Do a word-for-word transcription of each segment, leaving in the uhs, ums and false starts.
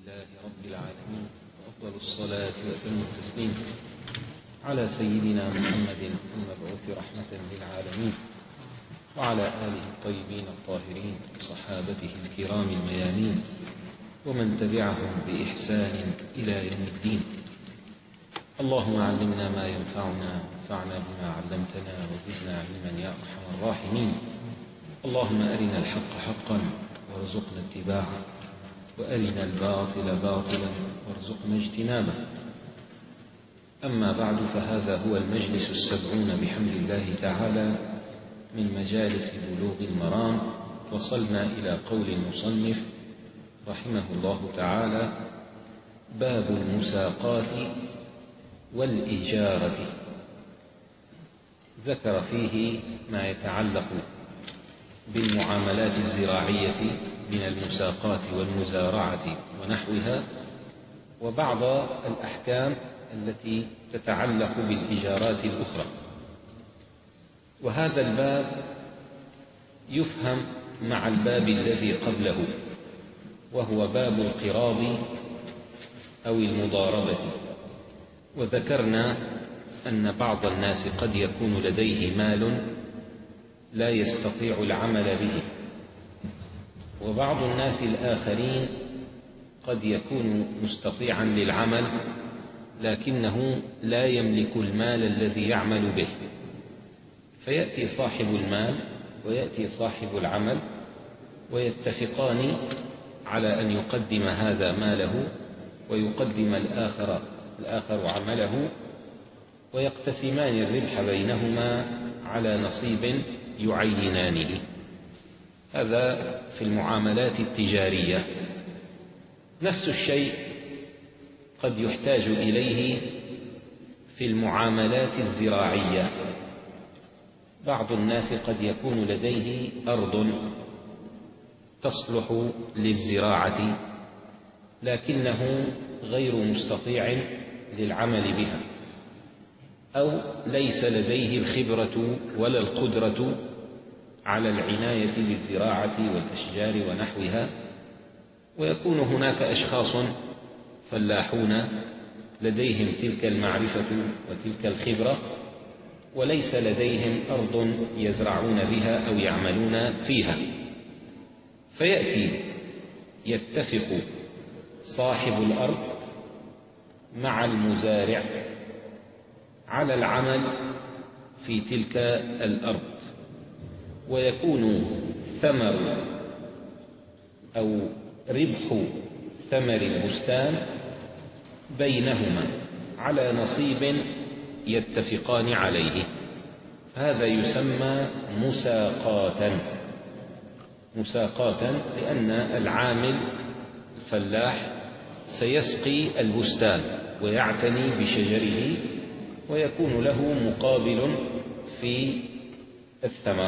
لله رب العالمين، وأفضل الصلاة وأتم التسليم على سيدنا محمد المبعوث رحمة للعالمين، وعلى آله الطيبين الطاهرين وصحابته الكرام الميامين، ومن تبعهم بإحسان إلى يوم الدين. اللهم علمنا ما ينفعنا وانفعنا بما علمتنا وزدنا علما يا أرحم الراحمين. اللهم أرنا الحق حقا وارزقنا اتباعه، وأرنا الباطل باطلا وارزقنا اجتنابه. أما بعد، فهذا هو المجلس السبعون بحمد الله تعالى من مجالس بلوغ المرام. وصلنا إلى قول المصنف رحمه الله تعالى: باب المساقات والإجارة. ذكر فيه ما يتعلق بالمعاملات الزراعية من المساقات والمزارعة ونحوها، وبعض الأحكام التي تتعلق بالإجارات الأخرى. وهذا الباب يفهم مع الباب الذي قبله، وهو باب القراض أو المضاربة. وذكرنا أن بعض الناس قد يكون لديه مال لا يستطيع العمل به، وبعض الناس الآخرين قد يكون مستطيعا للعمل لكنه لا يملك المال الذي يعمل به، فيأتي صاحب المال ويأتي صاحب العمل ويتفقان على أن يقدم هذا ماله ويقدم الآخر الآخر عمله، ويقتسمان الربح بينهما على نصيب يعينانه. هذا في المعاملات التجارية. نفس الشيء قد يحتاج إليه في المعاملات الزراعية. بعض الناس قد يكون لديه أرض تصلح للزراعة لكنه غير مستطيع للعمل بها، أو ليس لديه الخبرة ولا القدرة على العناية بالزراعة والأشجار ونحوها. ويكون هناك أشخاص فلاحون لديهم تلك المعرفة وتلك الخبرة، وليس لديهم أرض يزرعون بها أو يعملون فيها، فيأتي يتفق صاحب الأرض مع المزارع على العمل في تلك الأرض، ويكون ثمر أو ربح ثمر البستان بينهما على نصيب يتفقان عليه. هذا يسمى مساقاتا. مساقاتا لأن العامل الفلاح سيسقي البستان ويعتني بشجره، ويكون له مقابل في الثمر.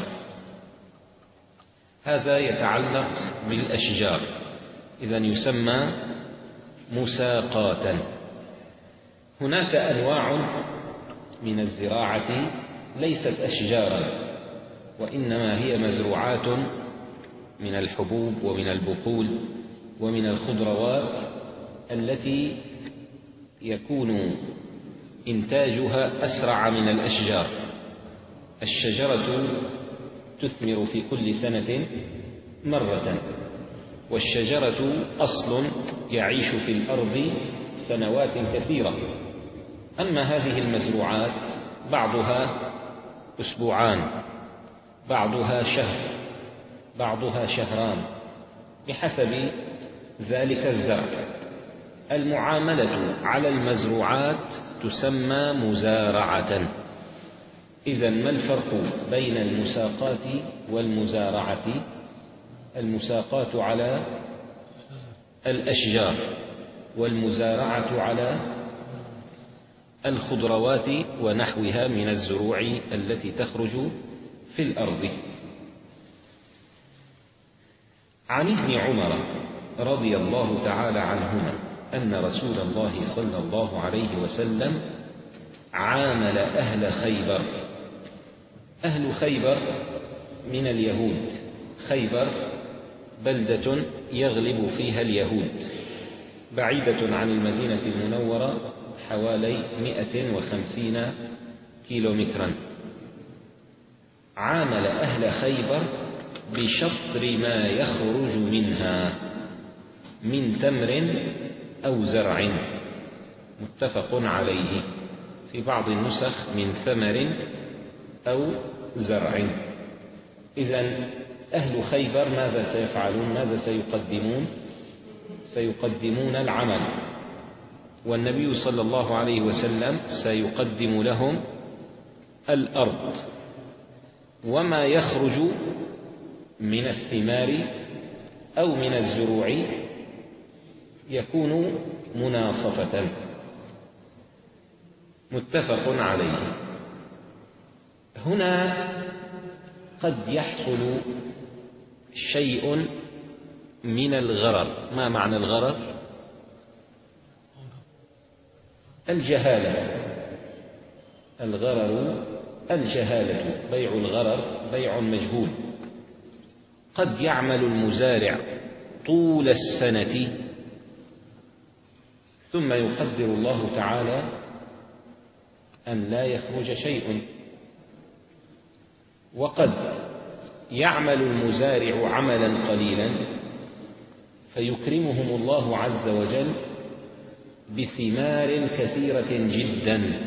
هذا يتعلق بالأشجار، إذن يسمى مساقاتا. هناك أنواع من الزراعة ليست أشجارا، وإنما هي مزروعات من الحبوب ومن البقول ومن الخضروات التي يكون إنتاجها أسرع من الأشجار. الشجرة تثمر في كل سنة مرة، والشجرة أصل يعيش في الأرض سنوات كثيرة. أما هذه المزروعات بعضها أسبوعان، بعضها شهر، بعضها شهران، بحسب ذلك الزرع. المعاملة على المزروعات تسمى مزارعة. إذن ما الفرق بين المساقات والمزارعة؟ المساقات على الأشجار، والمزارعة على الخضروات ونحوها من الزروع التي تخرج في الأرض. عن ابن عمر رضي الله تعالى عنهما أن رسول الله صلى الله عليه وسلم عامل أهل خيبر. أهل خيبر من اليهود. خيبر بلدة يغلب فيها اليهود، بعيدة عن المدينة المنورة حوالي مئة وخمسين كيلومترا. عامل أهل خيبر بشطر ما يخرج منها من تمر أو زرع، متفق عليه، في بعض النسخ من ثمر أو زرع. إذن أهل خيبر ماذا سيفعلون؟ ماذا سيقدمون؟ سيقدمون العمل، والنبي صلى الله عليه وسلم سيقدم لهم الأرض، وما يخرج من الثمار أو من الزروع يكون مناصفة، متفق عليه. هنا قد يحصل شيء من الغرر. ما معنى الغرر؟ الجهالة. الغرر الجهالة، بيع الغرر بيع مجهول. قد يعمل المزارع طول السنة ثم يقدر الله تعالى أن لا يخرج شيء، وقد يعمل المزارع عملا قليلا فيكرمهم الله عز وجل بثمار كثيرة جدا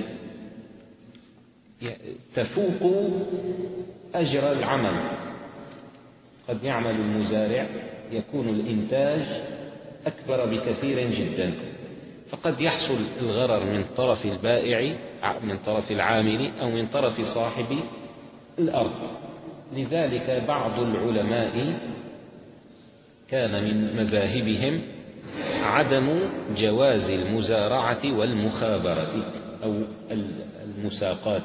تفوق أجر العمل. قد يعمل المزارع يكون الإنتاج أكبر بكثير جدا، فقد يحصل الغرر من طرف البائع، من طرف العامل، أو من طرف صاحب الأرض. لذلك بعض العلماء كان من مذاهبهم عدم جواز المزارعة والمخابرة أو المساقات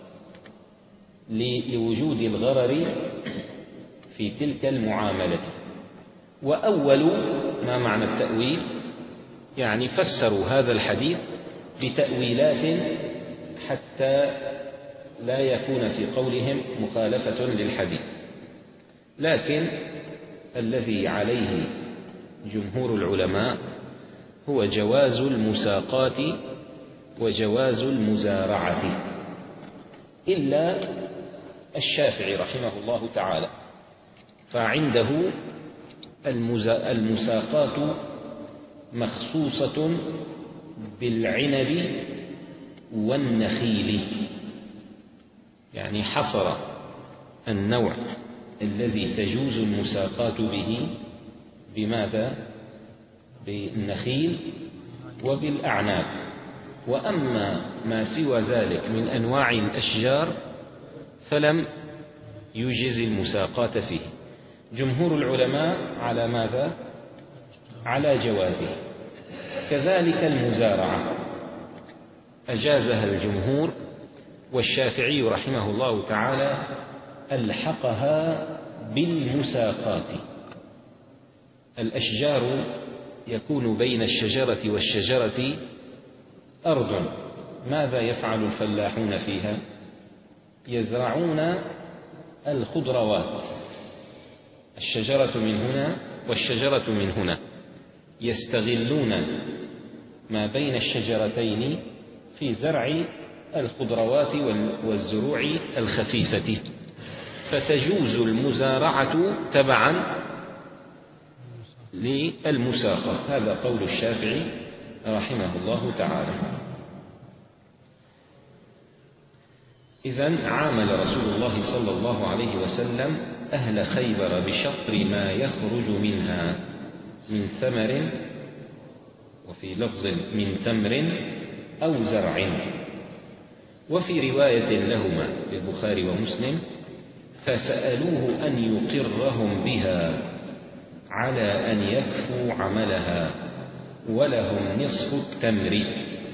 لوجود الغرر في تلك المعاملة. وأول ما معنى التأويل، يعني فسروا هذا الحديث بتأويلات حتى لا يكون في قولهم مخالفة للحديث، لكن الذي عليه جمهور العلماء هو جواز المساقات وجواز المزارعة، إلا الشافعي رحمه الله تعالى، فعنده المساقات مخصوصة بالعنب والنخيل، يعني حصر النوع الذي تجوز المساقات به بماذا؟ بالنخيل وبالأعناب. وأما ما سوى ذلك من أنواع الأشجار فلم يجز المساقات فيه. جمهور العلماء على ماذا؟ على جوازه. كذلك المزارعة أجازها الجمهور، والشافعي رحمه الله تعالى ألحقها بالمساقات. الأشجار يكون بين الشجرة والشجرة أرض، ماذا يفعل الفلاحون فيها؟ يزرعون الخضروات، الشجرة من هنا والشجرة من هنا، يستغلون ما بين الشجرتين في زرع الخضروات والزروع الخفيفة، فتجوز المزارعة تبعا للمساقة. هذا قول الشافعي رحمه الله تعالى. إذن عامل رسول الله صلى الله عليه وسلم أهل خيبر بشطر ما يخرج منها من ثمر، وفي لفظ من تمر أو زرع. وفي رواية لهما في البخاري ومسلم: فسألوه أن يقرهم بها على أن يكفوا عملها ولهم نصف التمر.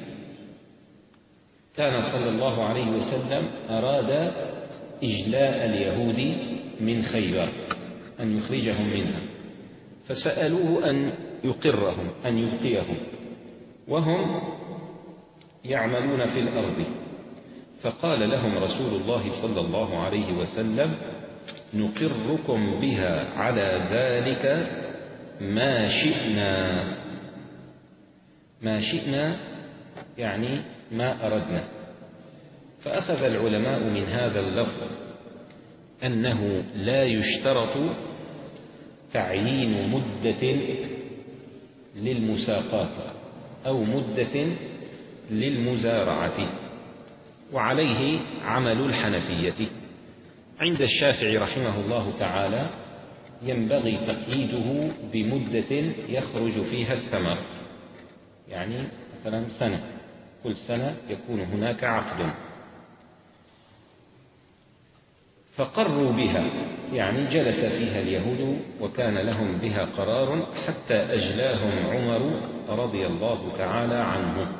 كان صلى الله عليه وسلم أراد إجلاء اليهود من خيبر، أن يخرجهم منها، فسألوه أن يقرهم، أن يبقيهم، وهم يعملون في الأرض. فقال لهم رسول الله صلى الله عليه وسلم: نقركم بها على ذلك ما شئنا. ما شئنا يعني ما أردنا. فأخذ العلماء من هذا اللفظ أنه لا يشترط تعيين مدة للمساقات أو مدة للمزارعة، وعليه عمل الحنفية. عند الشافعي رحمه الله تعالى ينبغي تقييده بمدة يخرج فيها الثمر، يعني مثلا سنة، كل سنة يكون هناك عقد، فقروا بها، يعني جلس فيها اليهود وكان لهم بها قرار حتى أجلاهم عمر رضي الله تعالى عنه.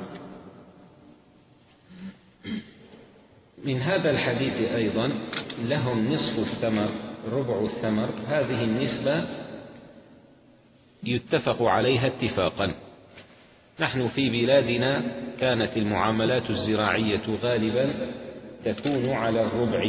من هذا الحديث أيضا لهم نصف الثمر، ربع الثمر. هذه النسبة يتفق عليها اتفاقا. نحن في بلادنا كانت المعاملات الزراعية غالبا تكون على الربع،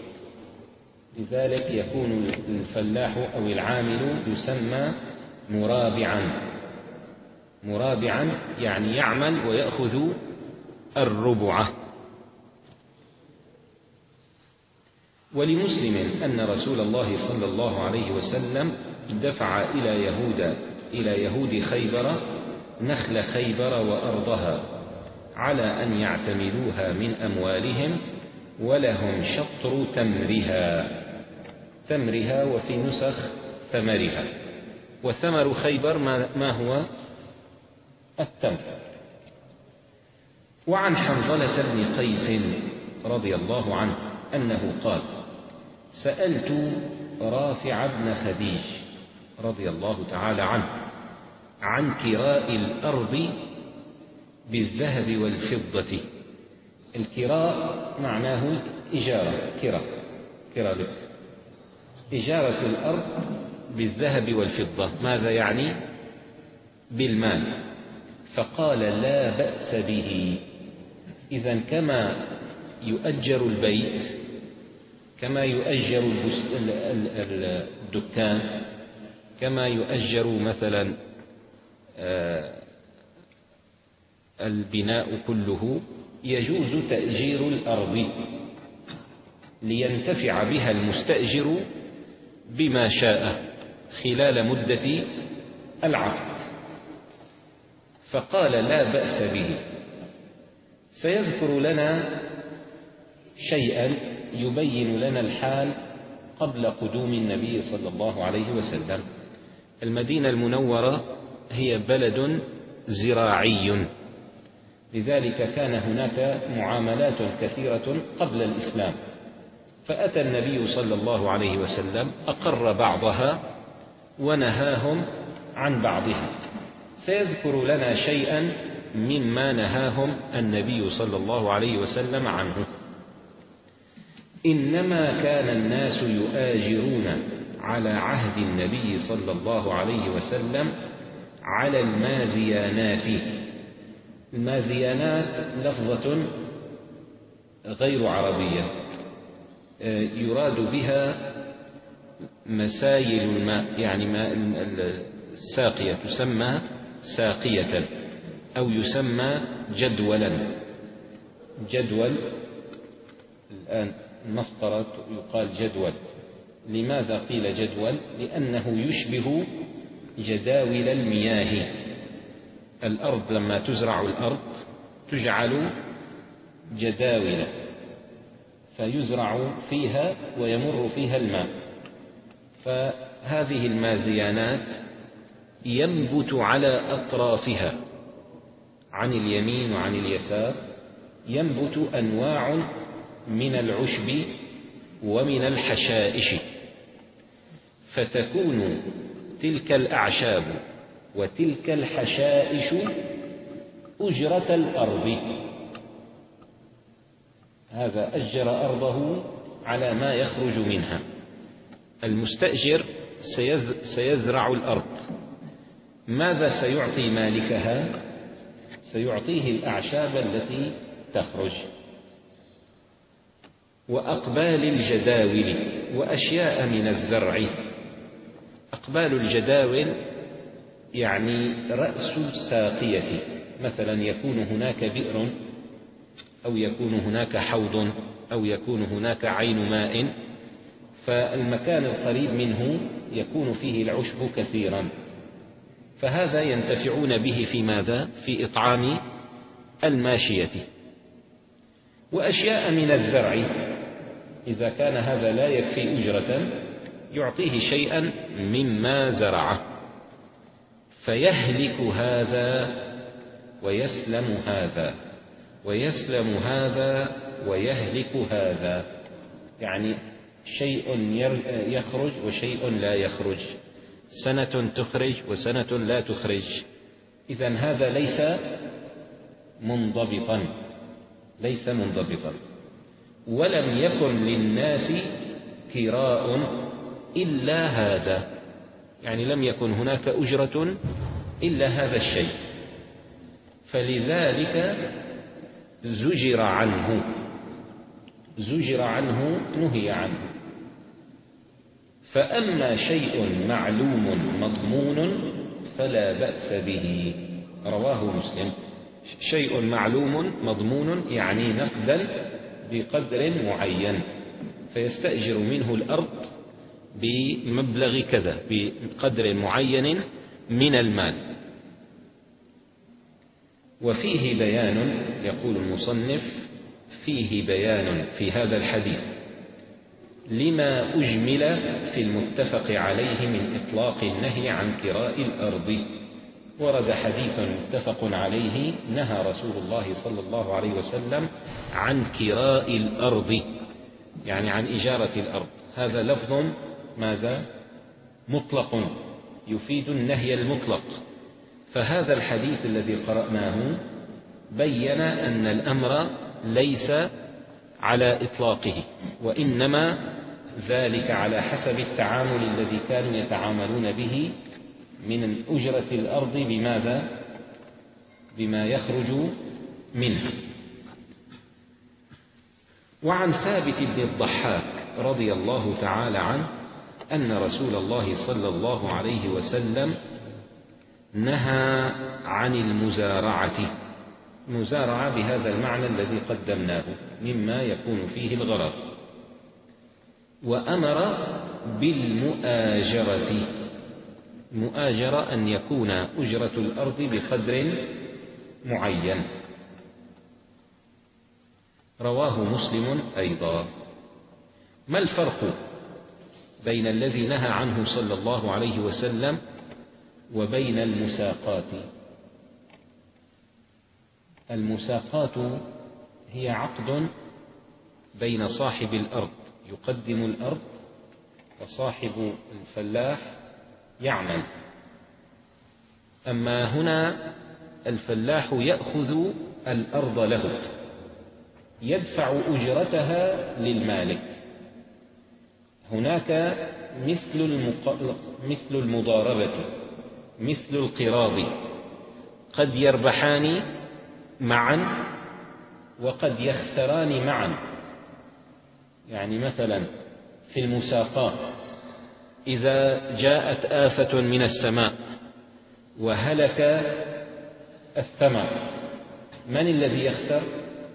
لذلك يكون الفلاح أو العامل يسمى مرابعا. مرابعا يعني يعمل ويأخذ الربع. ولمسلم أن رسول الله صلى الله عليه وسلم دفع إلى يهود إلى يهود خيبر نخل خيبر وأرضها على أن يعتمدوها من أموالهم، ولهم شطر تمرها تمرها وفي نسخ ثمرها. وثمر خيبر ما هو؟ التمر. وعن حنظلة بن قيس رضي الله عنه أنه قال: سألت رافع بن خديج رضي الله تعالى عنه عن كراء الأرض بالذهب والفضة. الكراء معناه إجارة، كراء كراء إجارة الأرض بالذهب والفضة. ماذا يعني؟ بالمال. فقال: لا بأس به. إذن كما يؤجر البيت، كما يؤجر الدكان، كما يؤجر مثلا البناء كله، يجوز تأجير الأرض لينتفع بها المستأجر بما شاء خلال مدة العقد. فقال: لا بأس به. سيذكر لنا شيئا يبين لنا الحال قبل قدوم النبي صلى الله عليه وسلم. المدينة المنورة هي بلد زراعي، لذلك كان هناك معاملات كثيرة قبل الإسلام، فأتى النبي صلى الله عليه وسلم أقر بعضها ونهاهم عن بعضها. سيذكر لنا شيئا مما نهاهم النبي صلى الله عليه وسلم عنه. إنما كان الناس يؤاجرون على عهد النبي صلى الله عليه وسلم على الماذيانات. الماذيانات لفظة غير عربية، يراد بها مسايل الماء، يعني ماء الساقية تسمى ساقية أو يسمى جدولا. جدول الآن المسطرة يقال جدول. لماذا قيل جدول؟ لأنه يشبه جداول المياه. الأرض لما تزرع الأرض تجعل جداول، فيزرع فيها ويمر فيها الماء. فهذه الماذيانات ينبت على أطرافها عن اليمين وعن اليسار، ينبت أنواع من العشب ومن الحشائش، فتكون تلك الأعشاب وتلك الحشائش أجرة الأرض. هذا أجر أرضه على ما يخرج منها. المستأجر سيزرع الأرض، ماذا سيعطي مالكها؟ سيعطيه الأعشاب التي تخرج وأقبال الجداول وأشياء من الزرع. أقبال الجداول يعني رأس الساقية، مثلا يكون هناك بئر أو يكون هناك حوض أو يكون هناك عين ماء، فالمكان القريب منه يكون فيه العشب كثيرا، فهذا ينتفعون به في ماذا؟ في إطعام الماشية. وأشياء من الزرع إذا كان هذا لا يكفي أجرة يعطيه شيئا مما زرعه، فيهلك هذا ويسلم هذا ويسلم هذا ويهلك هذا، يعني شيء يخرج وشيء لا يخرج، سنة تخرج وسنة لا تخرج. إذن هذا ليس منضبطا ليس منضبطا ولم يكن للناس كراء إلا هذا، يعني لم يكن هناك أجرة إلا هذا الشيء، فلذلك زجر عنه زجر عنه نهي عنه. فأما شيء معلوم مضمون فلا بأس به، رواه مسلم. شيء معلوم مضمون يعني نقدا بقدر معين، فيستأجر منه الأرض بمبلغ كذا بقدر معين من المال. وفيه بيان، يقول المصنف فيه بيان في هذا الحديث لما أجمل في المتفق عليه من إطلاق النهي عن كراء الأرض. ورد حديث متفق عليه نهى رسول الله صلى الله عليه وسلم عن كراء الأرض، يعني عن إجارة الأرض. هذا لفظ ماذا؟ مطلق يفيد النهي المطلق. فهذا الحديث الذي قرأناه بين أن الأمر ليس على إطلاقه، وإنما ذلك على حسب التعامل الذي كانوا يتعاملون به من أجرة الأرض بماذا؟ بما يخرج منها. وعن ثابت بن الضحاك رضي الله تعالى عنه أن رسول الله صلى الله عليه وسلم نهى عن المزارعة، مزارعة بهذا المعنى الذي قدمناه مما يكون فيه الغرر، وأمر بالمؤاجرة. مؤاجرة أن يكون أجرة الأرض بقدر معين. رواه مسلم أيضا. ما الفرق بين الذي نهى عنه صلى الله عليه وسلم وبين المساقات؟ المساقات هي عقد بين صاحب الأرض يقدم الأرض وصاحب الفلاح يعمل. أما هنا الفلاح يأخذ الأرض له، يدفع أجرتها للمالك. هناك مثل المق... مثل المضاربة، مثل القراض، قد يربحان معا وقد يخسران معا. يعني مثلا في المساقات إذا جاءت آفة من السماء وهلك الثمر، من الذي يخسر؟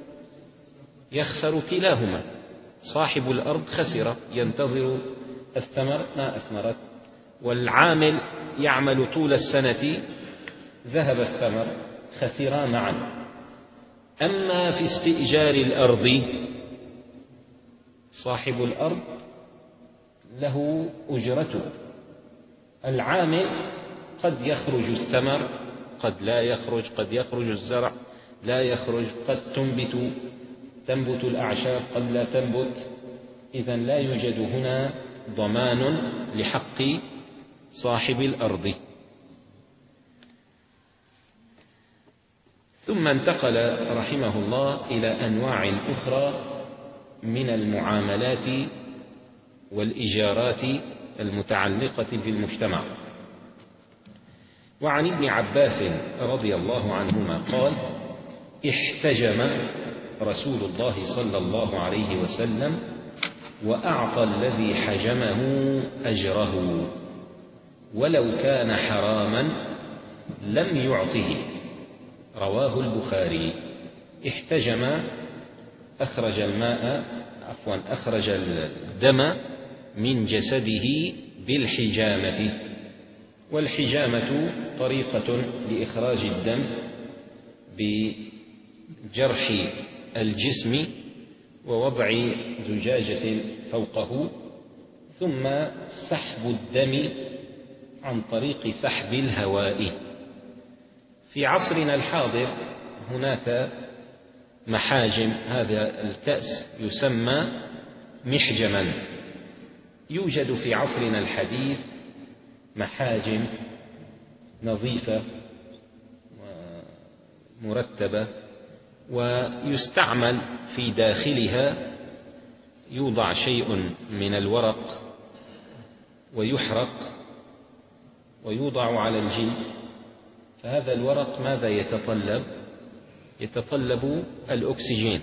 يخسر كلاهما. صاحب الأرض خسر، ينتظر الثمر ما أثمرت، والعامل يعمل طول السنة ذهب الثمر، خسرا معا. أما في استئجار الأرض صاحب الأرض له أجرته، العامل قد يخرج الثمر قد لا يخرج، قد يخرج الزرع لا يخرج، قد تنبت تنبت الأعشاب قد لا تنبت. إذن لا يوجد هنا ضمان لحق صاحب الأرض. ثم انتقل رحمه الله إلى أنواع أخرى من المعاملات والإيجارات المتعلقة بالمجتمع. وعن ابن عباس رضي الله عنهما قال: احتجم رسول الله صلى الله عليه وسلم وأعطى الذي حجمه أجره، ولو كان حراما لم يعطه. رواه البخاري. احتجم، أخرج الماء عفوا أخرج الدم من جسده بالحجامة. والحجامة طريقة لإخراج الدم بجرح الجسم ووضع زجاجة فوقه، ثم سحب الدم عن طريق سحب الهواء. في عصرنا الحاضر هناك محاجم، هذا الكأس يسمى محجما. يوجد في عصرنا الحديث محاجم نظيفة ومرتبة، ويستعمل في داخلها، يوضع شيء من الورق ويحرق ويوضع على الجلد. فهذا الورق ماذا يتطلب؟ يتطلب الأكسجين،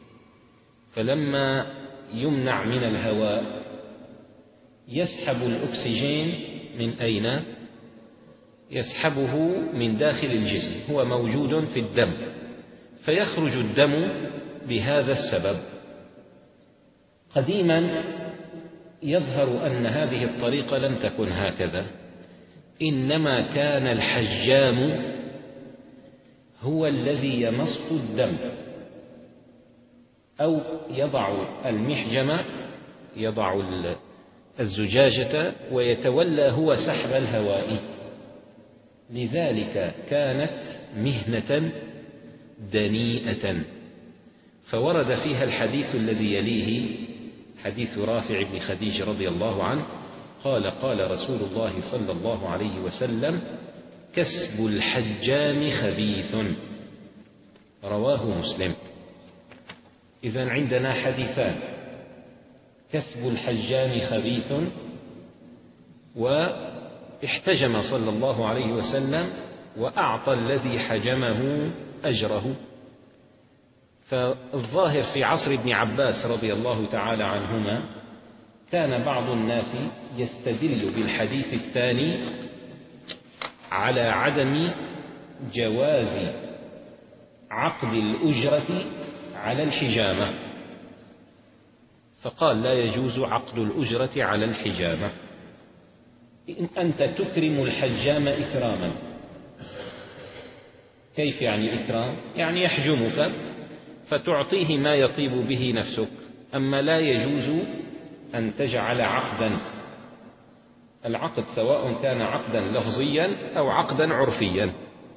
فلما يمنع من الهواء يسحب الأكسجين من أين؟ يسحبه من داخل الجسم، هو موجود في الدم، فيخرج الدم بهذا السبب. قديما يظهر أن هذه الطريقة لم تكن هكذا، إنما كان الحجام هو الذي يمص الدم، أو يضع المحجم، يضع الزجاجة ويتولى هو سحب الهواء. لذلك كانت مهنة دنيئة. فورد فيها الحديث الذي يليه، حديث رافع بن خديج رضي الله عنه قال: قال رسول الله صلى الله عليه وسلم: كسب الحجام خبيث. رواه مسلم. إذن عندنا حديثان: كسب الحجام خبيث، واحتجم صلى الله عليه وسلم وأعطى الذي حجمه أجره. فالظاهر في عصر ابن عباس رضي الله تعالى عنهما كان بعض الناس يستدل بالحديث الثاني على عدم جواز عقد الأجرة على الحجامة، فقال: لا يجوز عقد الأجرة على الحجامة. إن أنت تكرم الحجام إكراما. كيف يعني إكرام؟ يعني يحجمك فتعطيه ما يطيب به نفسك، أما لا يجوز أن تجعل عقدا، العقد سواء كان عقدا لفظيا أو عقدا عرفيا.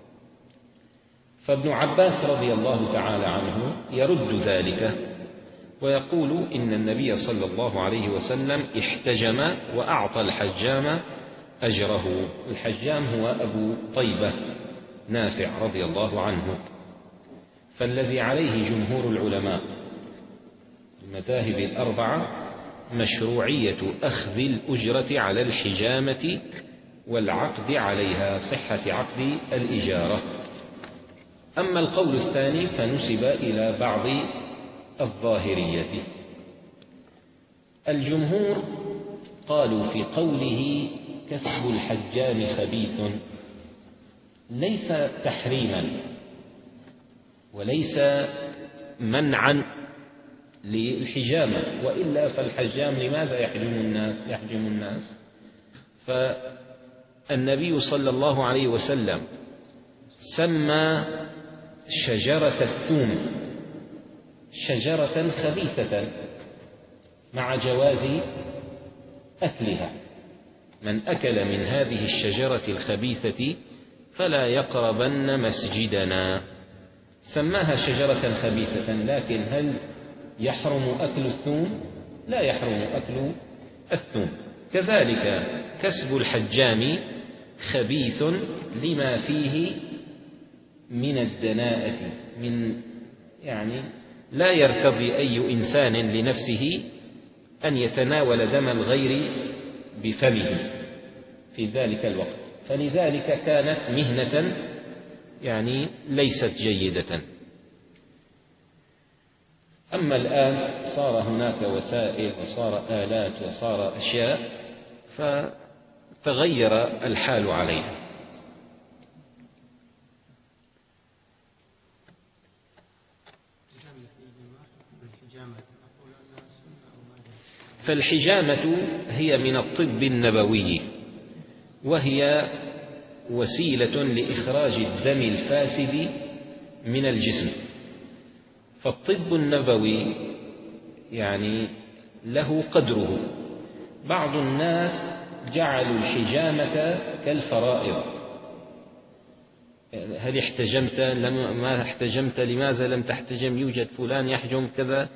فابن عباس رضي الله تعالى عنه يرد ذلك ويقول إن النبي صلى الله عليه وسلم احتجم وأعطى الحجام أجره. الحجام هو أبو طيبة نافع رضي الله عنه. فالذي عليه جمهور العلماء المذاهب الأربعة مشروعية أخذ الأجرة على الحجامة والعقد عليها، صحة عقد الإجارة. أما القول الثاني فنسب إلى بعض الظاهرية. الجمهور قالوا في قوله كسب الحجام خبيث ليس تحريما وليس منعا للحجامة، وإلا فالحجام لماذا يحجم الناس؟ يحجم الناس فالنبي صلى الله عليه وسلم سمى شجرة الثوم شجرة خبيثة مع جواز أكلها. من أكل من هذه الشجرة الخبيثة فلا يقربن مسجدنا. سماها شجرة خبيثة، لكن هل يحرم أكل الثوم؟ لا يحرم أكل الثوم. كذلك كسب الحجام خبيث لما فيه من الدناءة، من يعني لا يرتضي أي إنسان لنفسه أن يتناول دم الغير بفمه في ذلك الوقت، فلذلك كانت مهنة يعني ليست جيدة. أما الآن صار هناك وسائل وصار آلات وصار أشياء فتغير الحال عليها. فالحجامة هي من الطب النبوي، وهي وسيلة لإخراج الدم الفاسد من الجسم. فالطب النبوي يعني له قدره. بعض الناس جعلوا الحجامة كالفرائض: هل احتجمت؟ لم ما احتجمت؟ لماذا لم تحتجم؟ يوجد فلان يحجم كذا،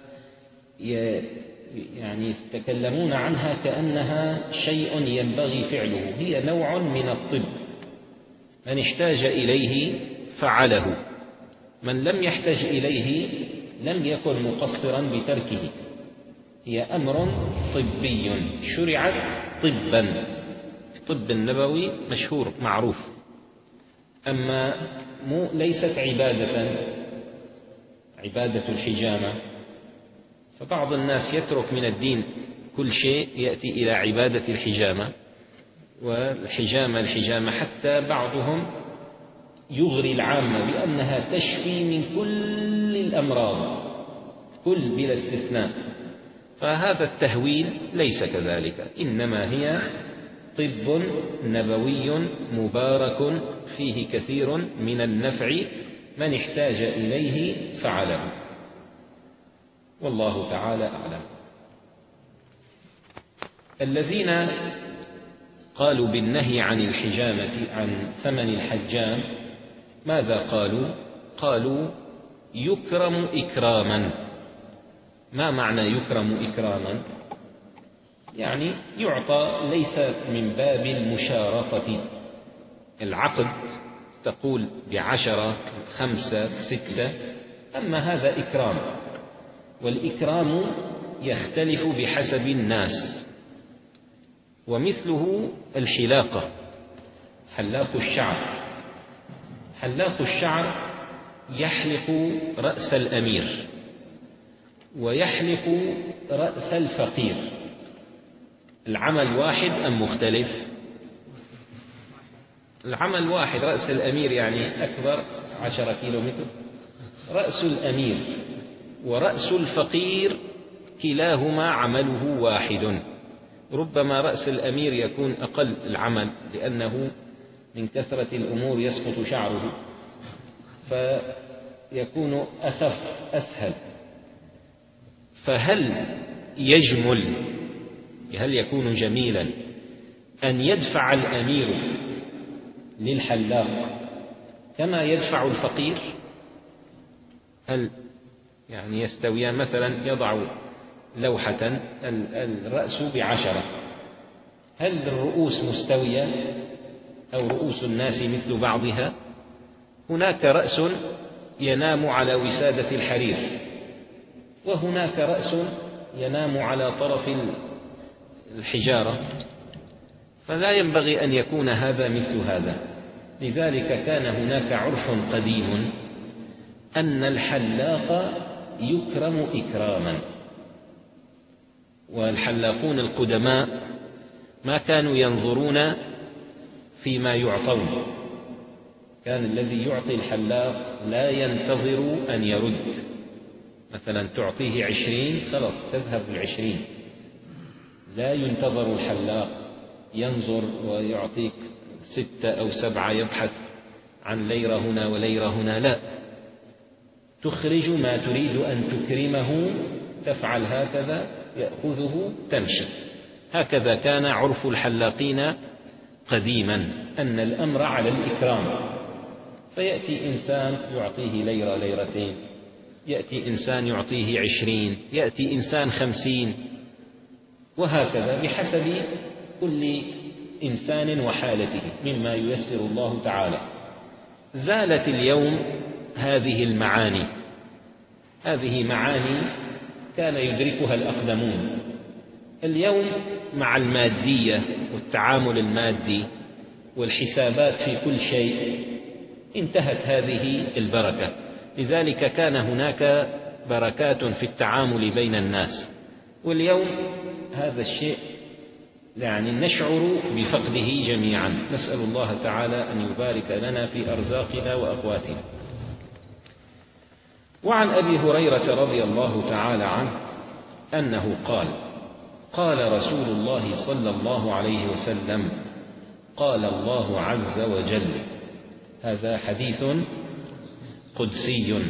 يعني يتكلمون عنها كأنها شيء ينبغي فعله. هي نوع من الطب، من احتاج إليه فعله، من لم يحتج إليه لم يكن مقصرا بتركه. هي أمر طبي شرعت طبا، الطب النبوي مشهور معروف، أما مو ليست عبادة عبادة الحجامة. فبعض الناس يترك من الدين كل شيء يأتي إلى عبادة الحجامة، والحجامة الحجامة حتى بعضهم يغري العامة بأنها تشفي من كل الأمراض، كل بلا استثناء. فهذا التهويل ليس كذلك، إنما هي طب نبوي مبارك فيه كثير من النفع، من احتاج إليه فعله، والله تعالى أعلم. الذين قالوا بالنهي عن الحجامة عن ثمن الحجام ماذا قالوا؟ قالوا يكرم إكراما. ما معنى يكرم إكراما؟ يعني يعطى ليس من باب المشارطة. العقد تقول بعشرة خمسة ستة، أما هذا إكرام، والإكرام يختلف بحسب الناس. ومثله الحلاقة، حلاق الشعر. حلاق الشعر يحلق رأس الأمير ويحلق رأس الفقير، العمل واحد أم مختلف؟ العمل واحد. رأس الأمير يعني أكبر عشرة كيلو متر، رأس الأمير ورأس الفقير كلاهما عمله واحد. ربما رأس الأمير يكون أقل العمل لأنه من كثرة الأمور يسقط شعره، فيكون أخف أسهل. فهل يجمل، هل يكون جميلا أن يدفع الأمير للحلاق كما يدفع الفقير؟ هل يعني يستويان؟ مثلا يضع لوحة الرأس بعشرة، هل الرؤوس مستوية أو رؤوس الناس مثل بعضها؟ هناك رأس ينام على وسادة الحرير، وهناك رأس ينام على طرف الحجارة، فلا ينبغي أن يكون هذا مثل هذا. لذلك كان هناك عرف قديم أن الحلاق يكرم إكراما. والحلاقون القدماء ما كانوا ينظرون فيما يعطون، كان الذي يعطي الحلاق لا ينتظر أن يرد. مثلا تعطيه عشرين، خلاص تذهب العشرين، لا ينتظر الحلاق ينظر ويعطيك ستة أو سبعة يبحث عن ليرة هنا وليرة هنا، لا، تخرج ما تريد أن تكرمه، تفعل هكذا، يأخذه تمشي. هكذا كان عرف الحلاقين قديما، أن الأمر على الإكرام. فيأتي إنسان يعطيه ليرة ليرتين، يأتي إنسان يعطيه عشرين، يأتي إنسان خمسين، وهكذا بحسب كل إنسان وحالته مما ييسر الله تعالى. زالت اليوم هذه المعاني، هذه معاني كان يدركها الأقدمون. اليوم مع المادية والتعامل المادي والحسابات في كل شيء انتهت هذه البركة. لذلك كان هناك بركات في التعامل بين الناس، واليوم هذا الشيء يعني نشعر بفقده جميعا. نسأل الله تعالى أن يبارك لنا في أرزاقنا وأقواتنا. وعن أبي هريرة رضي الله تعالى عنه أنه قال: قال رسول الله صلى الله عليه وسلم: قال الله عز وجل. هذا حديث قدسي: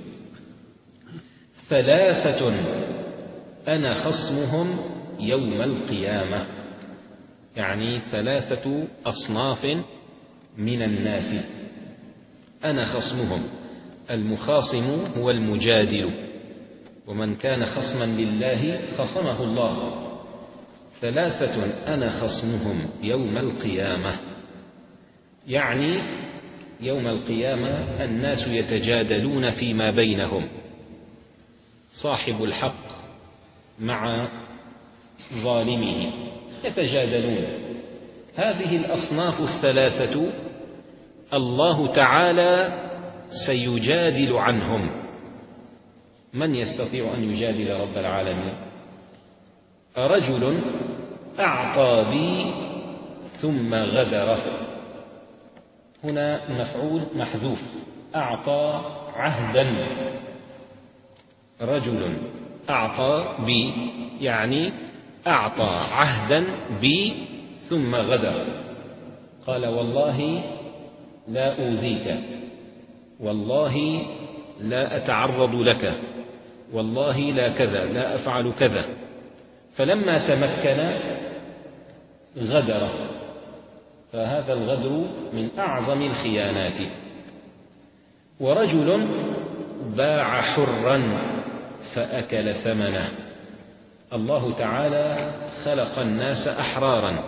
ثلاثة أنا خصمهم يوم القيامة، يعني ثلاثة أصناف من الناس أنا خصمهم. المخاصم هو المجادل، ومن كان خصما لله خصمه الله. ثلاثة أنا خصمهم يوم القيامة، يعني يوم القيامة الناس يتجادلون فيما بينهم، صاحب الحق مع ظالمه يتجادلون. هذه الأصناف الثلاثة الله تعالى سيجادل عنهم. من يستطيع أن يجادل رب العالمين؟ رجل أعطى بي ثم غدر، هنا مفعول محذوف، أعطى عهدا. رجل أعطى بي يعني أعطى عهدا بي ثم غدر، قال: والله لا أوذيك، والله لا أتعرض لك، والله لا كذا، لا أفعل كذا. فلما تمكن غدر، فهذا الغدر من أعظم الخيانات. ورجل باع حرا فأكل ثمنه. الله تعالى خلق الناس أحرارا،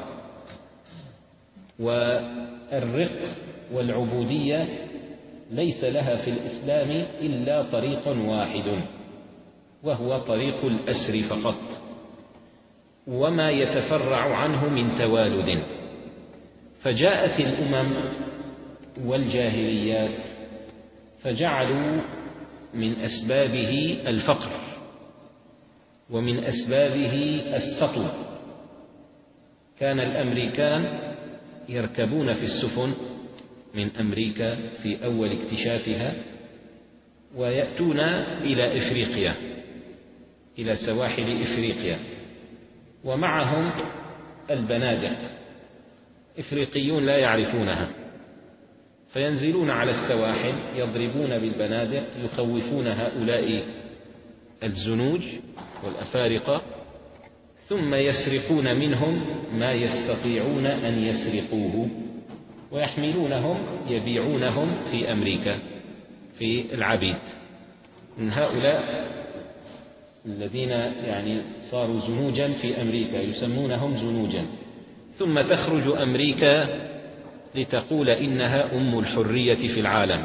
والرق والعبودية ليس لها في الإسلام إلا طريق واحد، وهو طريق الأسر فقط، وما يتفرع عنه من توالد. فجاءت الأمم والجاهليات فجعلوا من أسبابه الفقر، ومن أسبابه السطو. كان الأمريكان يركبون في السفن من أمريكا في أول اكتشافها ويأتون إلى إفريقيا، إلى سواحل إفريقيا، ومعهم البنادق. إفريقيون لا يعرفونها، فينزلون على السواحل يضربون بالبنادق، يخوفون هؤلاء الزنوج والأفارقة، ثم يسرقون منهم ما يستطيعون أن يسرقوه، ويحملونهم يبيعونهم في أمريكا في العبيد. من هؤلاء الذين يعني صاروا زنوجا في أمريكا يسمونهم زنوجا. ثم تخرج أمريكا لتقول إنها أم الحرية في العالم.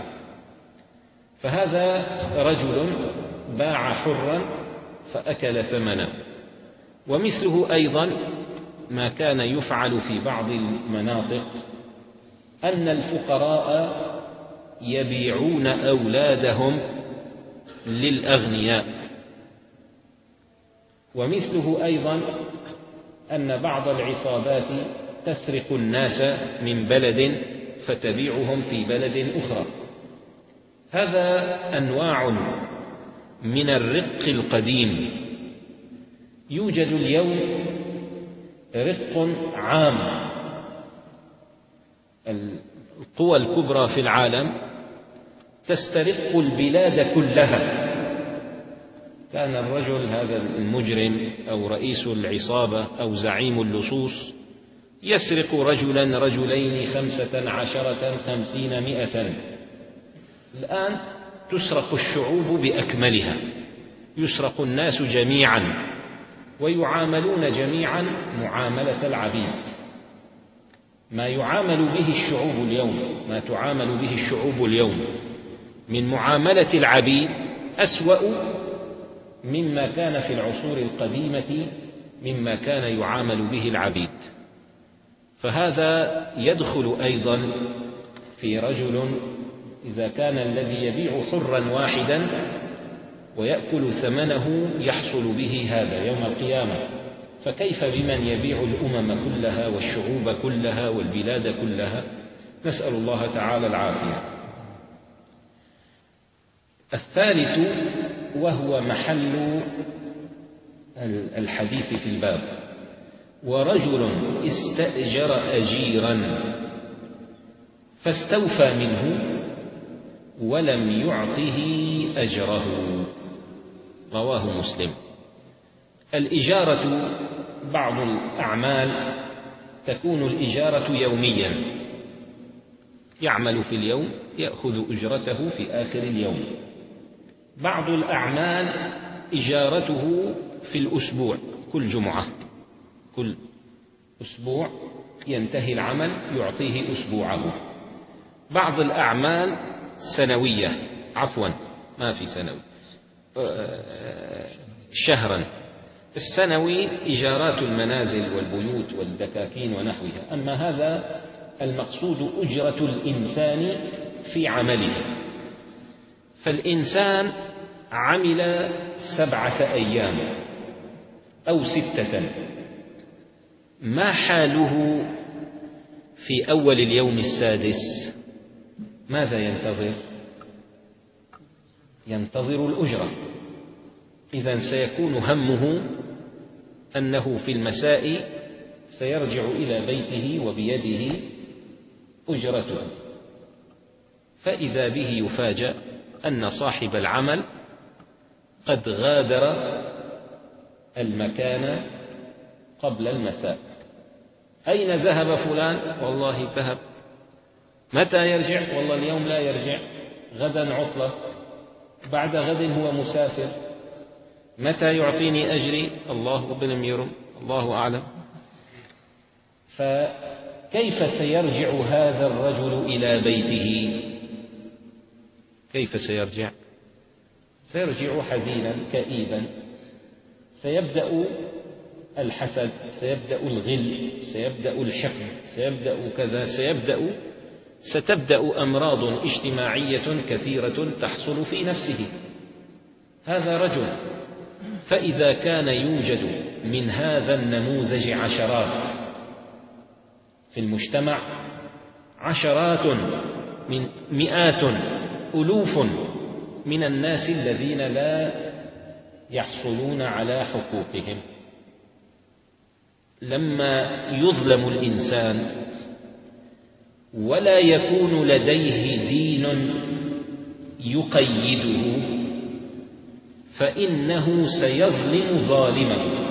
فهذا رجل باع حرا فأكل ثمنه. ومثله أيضا ما كان يفعل في بعض المناطق، أن الفقراء يبيعون أولادهم للأغنياء. ومثله أيضا أن بعض العصابات تسرق الناس من بلد فتبيعهم في بلد أخرى. هذا أنواع من الرق القديم. يوجد اليوم رق عام. القوى الكبرى في العالم تسترق البلاد كلها. كان الرجل هذا المجرم أو رئيس العصابة أو زعيم اللصوص يسرق رجلا رجلين خمسة عشرة خمسين مئة. الآن تسرق الشعوب بأكملها، يسرق الناس جميعا ويعاملون جميعا معاملة العبيد. ما يعامل به الشعوب اليوم ما تعامل به الشعوب اليوم من معاملة العبيد أسوأ مما كان في العصور القديمة مما كان يعامل به العبيد. فهذا يدخل أيضا في رجل إذا كان الذي يبيع حرا واحدا ويأكل ثمنه يحصل به هذا يوم القيامة، فكيف بمن يبيع الأمم كلها والشعوب كلها والبلاد كلها؟ نسأل الله تعالى العافية. الثالث وهو محل الحديث في الباب، ورجل استأجر أجيرا فاستوفى منه ولم يعطه أجره. رواه مسلم. الإجارة بعض الأعمال تكون الإجارة يوميا، يعمل في اليوم يأخذ أجرته في آخر اليوم. بعض الأعمال إجارته في الأسبوع، كل جمعة، كل أسبوع ينتهي العمل يعطيه أسبوعه. بعض الأعمال سنوية، عفوا ما في سنوي، شهرا. السنوي إجارات المنازل والبيوت والدكاكين ونحوها. أما هذا المقصود أجرة الإنسان في عمله. فالإنسان عمل سبعة أيام أو ستة، ما حاله في أول اليوم السادس؟ ماذا ينتظر؟ ينتظر الأجرة. إذن سيكون همه أنه في المساء سيرجع إلى بيته وبيده أجرته، فإذا به يفاجأ أن صاحب العمل قد غادر المكان قبل المساء. أين ذهب فلان؟ والله ذهب. متى يرجع؟ والله اليوم لا يرجع، غدا عطلة، بعد غد هو مسافر. متى يعطيني أجري؟ الله بلم يرم، الله أعلم. فكيف سيرجع هذا الرجل إلى بيته؟ كيف سيرجع؟ سيرجع حزينا كئيبا، سيبدأ الحسد، سيبدأ الغل، سيبدأ الحقد، سيبدأ كذا، سيبدأ ستبدأ أمراض اجتماعية كثيرة تحصل في نفسه. هذا رجل. فإذا كان يوجد من هذا النموذج عشرات في المجتمع، عشرات من مئات ألوف من الناس الذين لا يحصلون على حقوقهم. لما يظلم الإنسان ولا يكون لديه دين يقيده فإنه سيظلم ظالما.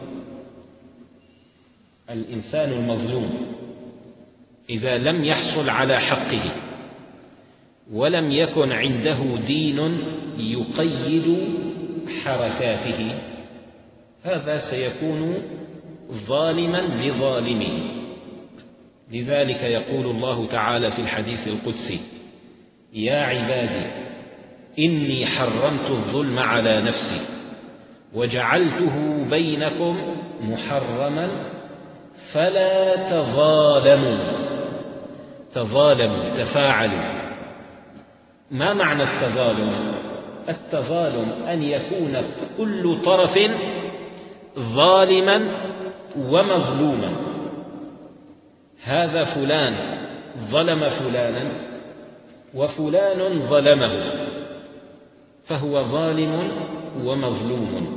الإنسان المظلوم إذا لم يحصل على حقه ولم يكن عنده دين يقيد حركاته، هذا سيكون ظالما لظالمه. لذلك يقول الله تعالى في الحديث القدسي: يا عبادي إني حرمت الظلم على نفسي وجعلته بينكم محرما فلا تظالموا. تظالموا، تفاعلوا. ما معنى التظالم؟ التظالم أن يكون كل طرف ظالما ومظلوما. هذا فلان ظلم فلانا وفلان ظلمه، فهو ظالم ومظلوم.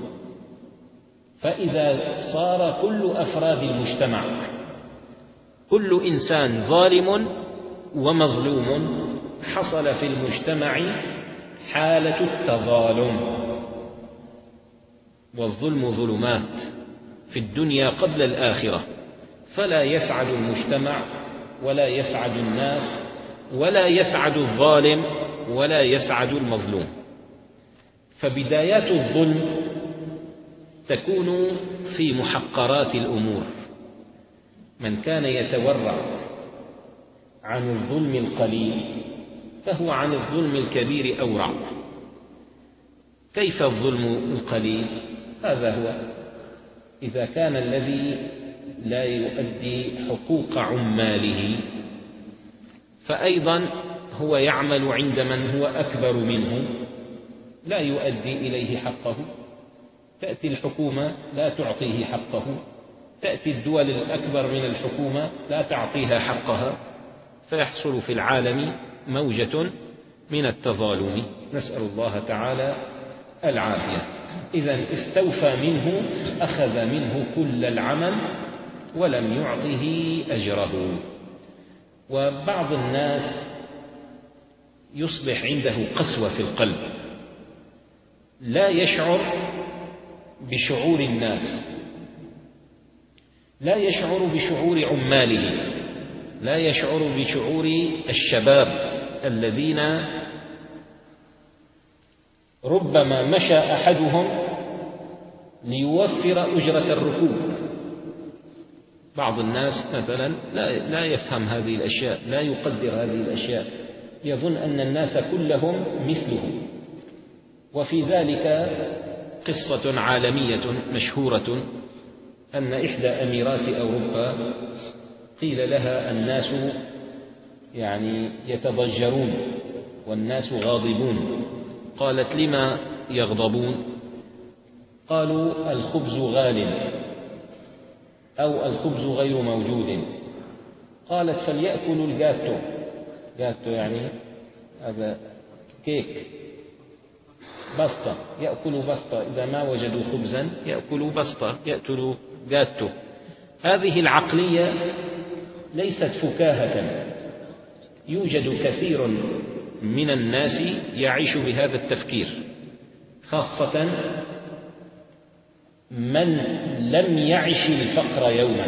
فإذا صار كل أفراد المجتمع كل إنسان ظالم ومظلوم، حصل في المجتمع حالة التظالم. والظلم ظلمات في الدنيا قبل الآخرة، فلا يسعد المجتمع ولا يسعد الناس ولا يسعد الظالم ولا يسعد المظلوم. فبدايات الظلم تكون في محقرات الأمور. من كان يتورع عن الظلم القليل فهو عن الظلم الكبير أورع. كيف الظلم القليل؟ هذا هو إذا كان الذي لا يؤدي حقوق عماله فأيضا هو يعمل عند من هو أكبر منه لا يؤدي إليه حقه، تأتي الحكومة لا تعطيه حقه، تأتي الدول الأكبر من الحكومة لا تعطيها حقها، فيحصل في العالم موجة من التظالم، نسأل الله تعالى العافية. إذن استوفى منه، أخذ منه كل العمل ولم يعطه أجره. وبعض الناس يصبح عنده قسوة في القلب، لا يشعر بشعور الناس، لا يشعر بشعور عماله، لا يشعر بشعور الشباب الذين ربما مشى أحدهم ليوفر أجرة الركوب. بعض الناس مثلا لا, لا يفهم هذه الأشياء، لا يقدر هذه الأشياء، يظن أن الناس كلهم مثله. وفي ذلك قصة عالمية مشهورة أن إحدى أميرات أوروبا قيل لها الناس يعني يتضجرون والناس غاضبون. قالت: لما يغضبون؟ قالوا: الخبز غال أو الخبز غير موجود. قالت: فليأكلوا الجاتو. جاتو يعني هذا كيك، بسطة، يأكلوا بسطة. إذا ما وجدوا خبزا يأكلوا بسطة، يأكلوا جاتو. هذه العقلية ليست فكاهة، يوجد كثير من الناس يعيش بهذا التفكير، خاصة من لم يعش الفقر يوما.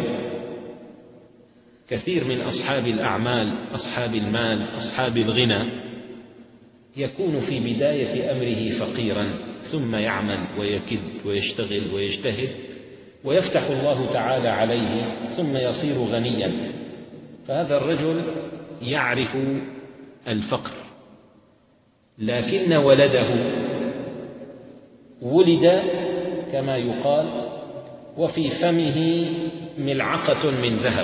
كثير من أصحاب الأعمال، أصحاب المال، أصحاب الغنى، يكون في بداية أمره فقيرا، ثم يعمل ويكد ويشتغل ويجتهد ويفتح الله تعالى عليه، ثم يصير غنيا. فهذا الرجل يعرف الفقر، لكن ولده ولد كما يقال وفي فمه ملعقة من ذهب.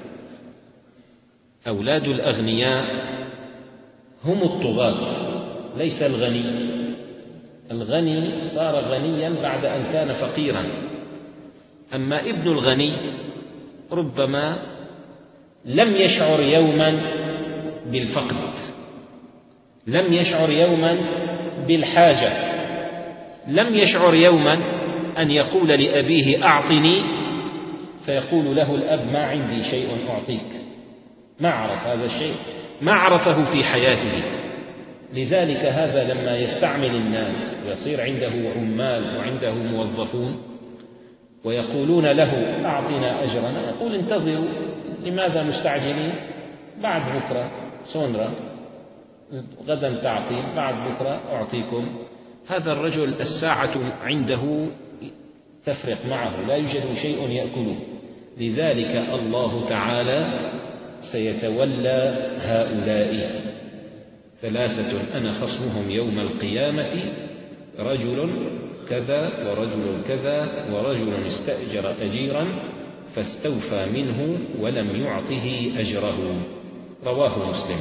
أولاد الأغنياء هم الطغاة، ليس الغني. الغني صار غنيا بعد أن كان فقيرا، أما ابن الغني ربما لم يشعر يوما بالفقد، لم يشعر يوما بالحاجة، لم يشعر يوما أن يقول لأبيه: أعطني، فيقول له الأب: ما عندي شيء أعطيك. ما عرف هذا الشيء، ما عرفه في حياته. لذلك هذا لما يستعمل الناس ويصير عنده عمال وعنده موظفون ويقولون له: أعطنا أجرنا، يقول: انتظروا، لماذا مستعجلين؟ بعد بكرة سونرا، غدا تعطي، بعد بكرة أعطيكم. هذا الرجل الساعة عنده تفرق معه، لا يوجد شيء يأكله. لذلك الله تعالى سيتولى هؤلاء. ثلاثة أنا خصمهم يوم القيامة: رجل كذا ورجل كذا ورجل استأجر أجيرا فاستوفى منه ولم يعطه أجره. رواه مسلم.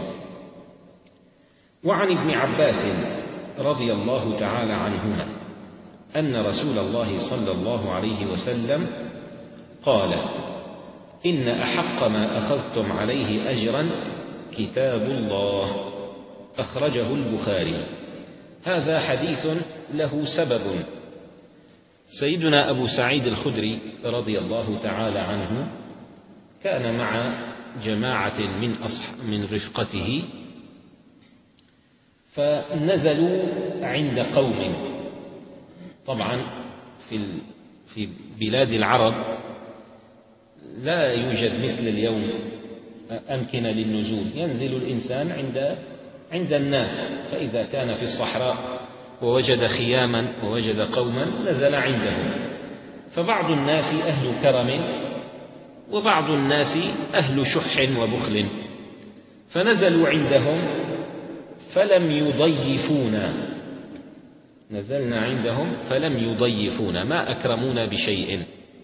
وعن ابن عباس رضي الله تعالى عنهما أن رسول الله صلى الله عليه وسلم قال: إن أحق ما أخذتم عليه أجرا كتاب الله. أخرجه البخاري. هذا حديث له سبب. سيدنا أبو سعيد الخدري رضي الله تعالى عنه كان مع جماعة من أصح من رفقته، فنزلوا عند قوم. طبعا في في بلاد العرب لا يوجد مثل اليوم أمكنة للنزول، ينزل الإنسان عند عند الناس. فإذا كان في الصحراء ووجد خياما ووجد قوما نزل عندهم. فبعض الناس أهل كرم وبعض الناس أهل شح وبخل، فنزلوا عندهم فلم يضيفونا. نزلنا عندهم فلم يضيفونا، ما أكرمونا بشيء.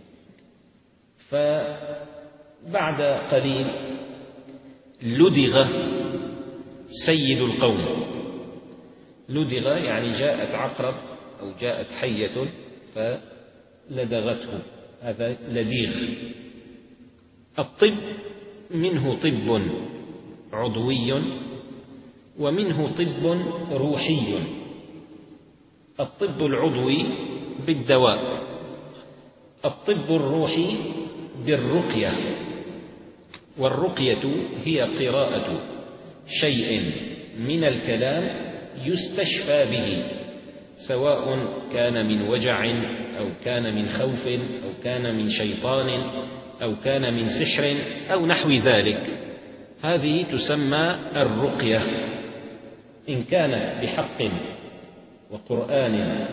فبعد قليل لدغ سيد القوم. لدغ يعني جاءت عقرب أو جاءت حية فلدغته، هذا لديغ. الطب منه طب عضوي ومنه طب روحي. الطب العضوي بالدواء، الطب الروحي بالرقية، والرقية هي قراءة شيء من الكلام يستشفى به، سواء كان من وجع أو كان من خوف أو كان من شيطان أو كان من سحر أو نحو ذلك. هذه تسمى الرقية، إن كانت بحق وقرآن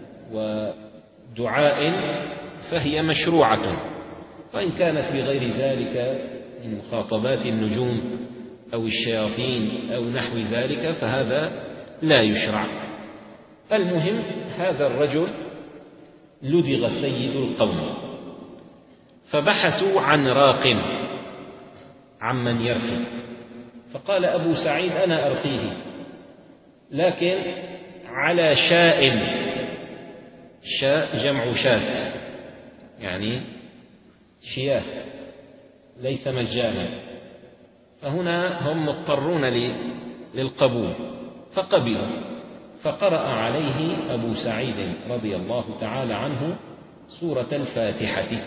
ودعاء فهي مشروعة، وإن كانت بغير ذلك من مخاطبات النجوم أو الشياطين أو نحو ذلك فهذا لا يشرع. المهم هذا الرجل لدغ سيد القوم، فبحثوا عن راق، عمن يرقي، فقال أبو سعيد أنا أرقيه، لكن على شاء، شاء جمع شاة يعني شياه، ليس مجانا، فهنا هم مضطرون للقبول فقبلوا، فقرأ عليه أبو سعيد رضي الله تعالى عنه سورة الفاتحة،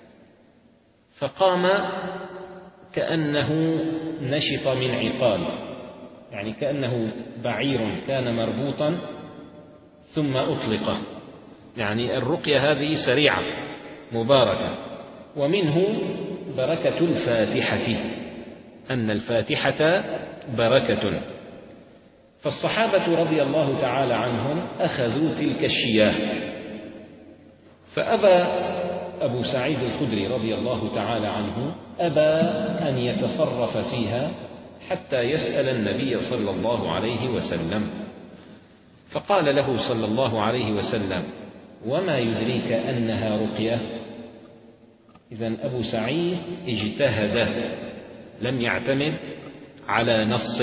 فقام كأنه نشط من عقال، يعني كأنه بعير كان مربوطا ثم أطلق، يعني الرقية هذه سريعة مباركة. ومنه بركة الفاتحة، أن الفاتحة بركة. فالصحابة رضي الله تعالى عنهم أخذوا تلك الشياه، فأبى أبو سعيد الخدري رضي الله تعالى عنه أبى أن يتصرف فيها حتى يسأل النبي صلى الله عليه وسلم، فقال له صلى الله عليه وسلم وما يدريك أنها رقية؟ إذن أبو سعيد اجتهد، لم يعتمد على نص،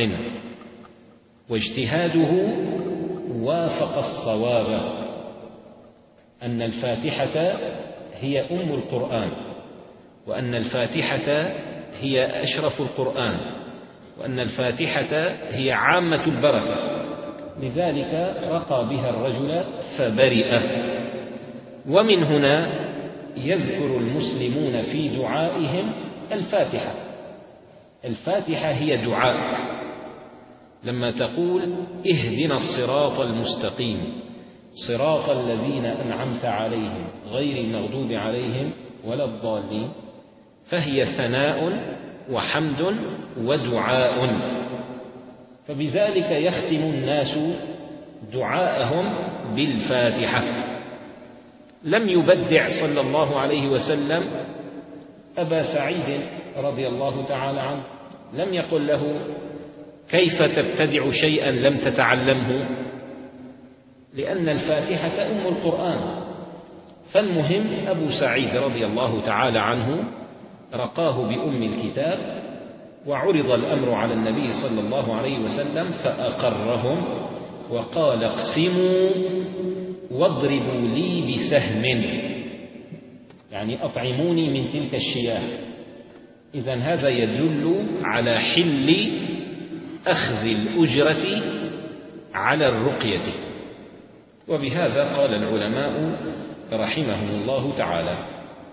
واجتهاده وافق الصواب، أن الفاتحة هي أم القرآن، وأن الفاتحة هي أشرف القرآن، وأن الفاتحة هي عامة البركة، لذلك رقى بها الرجل فبرئ. ومن هنا يذكر المسلمون في دعائهم الفاتحة. الفاتحة هي دعاء، لما تقول اهدنا الصراط المستقيم صراط الذين أنعمت عليهم غير المغضوب عليهم ولا الضالين، فهي ثناء وحمد ودعاء، فبذلك يختم الناس دعاءهم بالفاتحة. لم يبدع صلى الله عليه وسلم أبا سعيد رضي الله تعالى عنه، لم يقل له كيف تبتدع شيئا لم تتعلمه، لأن الفاتحة أم القرآن. فالمهم أبو سعيد رضي الله تعالى عنه رقاه بأم الكتاب، وعرض الأمر على النبي صلى الله عليه وسلم فأقرهم وقال اقسموا واضربوا لي بسهم، يعني أطعموني من تلك الشياه. إذن هذا يدل على حل أخذ الأجرة على الرقية، وبهذا قال العلماء رحمهم الله تعالى.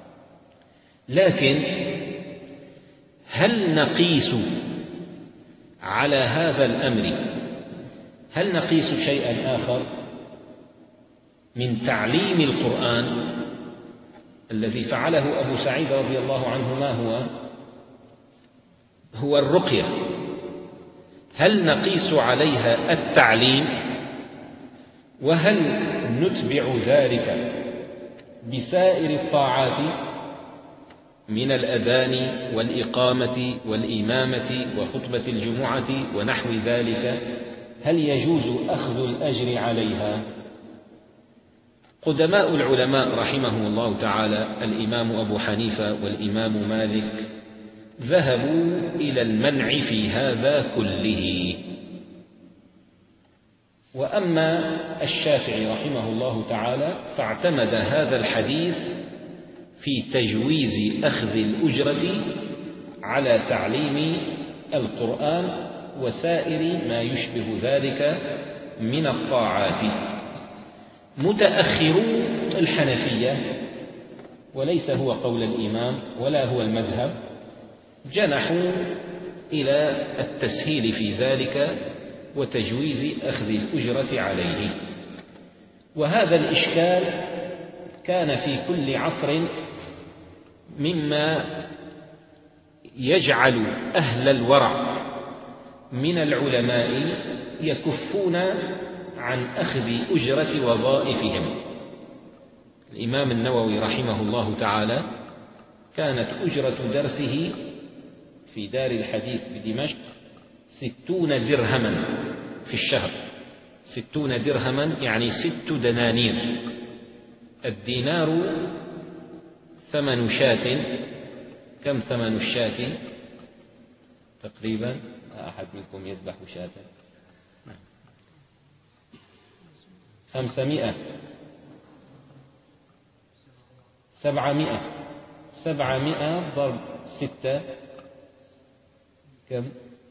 لكن هل نقيس على هذا الأمر، هل نقيس شيئا آخر من تعليم القرآن الذي فعله أبو سعيد رضي الله عنه؟ ما هو؟ هو الرقية. هل نقيس عليها التعليم؟ وهل نتبع ذلك بسائر الطاعات من الأذان والإقامة والإمامة وخطبة الجمعة ونحو ذلك؟ هل يجوز أخذ الأجر عليها؟ قدماء العلماء رحمهم الله تعالى الإمام أبو حنيفة والإمام مالك ذهبوا إلى المنع في هذا كله. وأما الشافعي رحمه الله تعالى فاعتمد هذا الحديث في تجويز أخذ الأجرة على تعليم القرآن وسائر ما يشبه ذلك من الطاعات. متأخرو الحنفية وليس هو قول الإمام ولا هو المذهب، جنحوا إلى التسهيل في ذلك وتجويز أخذ الأجرة عليه. وهذا الإشكال كان في كل عصر مما يجعل أهل الورع من العلماء يكفون عن أخذ أجرة وظائفهم. الإمام النووي رحمه الله تعالى كانت أجرة درسه في دار الحديث بدمشق ستون درهما في الشهر. ستون درهما يعني ست دنانير. الدينار ثمن شاة. كم ثمن الشاة تقريبا؟ أحد منكم يذبح شاة؟ خمسمائة، سبعمائة. سبعمائة ضرب ستة كم؟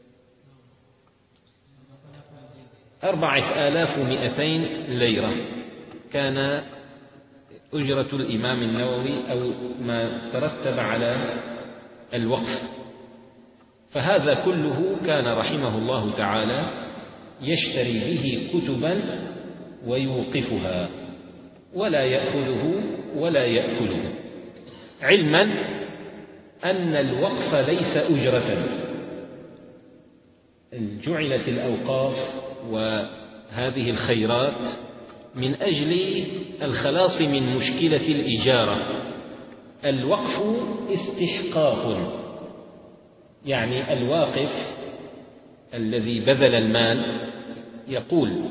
أربعة آلاف ومئتين ليرة كان أجرة الإمام النووي أو ما ترتب على الوقف. فهذا كله كان رحمه الله تعالى يشتري به كتبا ويوقفها ولا يأخذه ولا يأكله، علما أن الوقف ليس أجرة. جعلت الأوقاف وهذه الخيرات من أجل الخلاص من مشكلة الإجارة. الوقف استحقاق، يعني الواقف الذي بذل المال يقول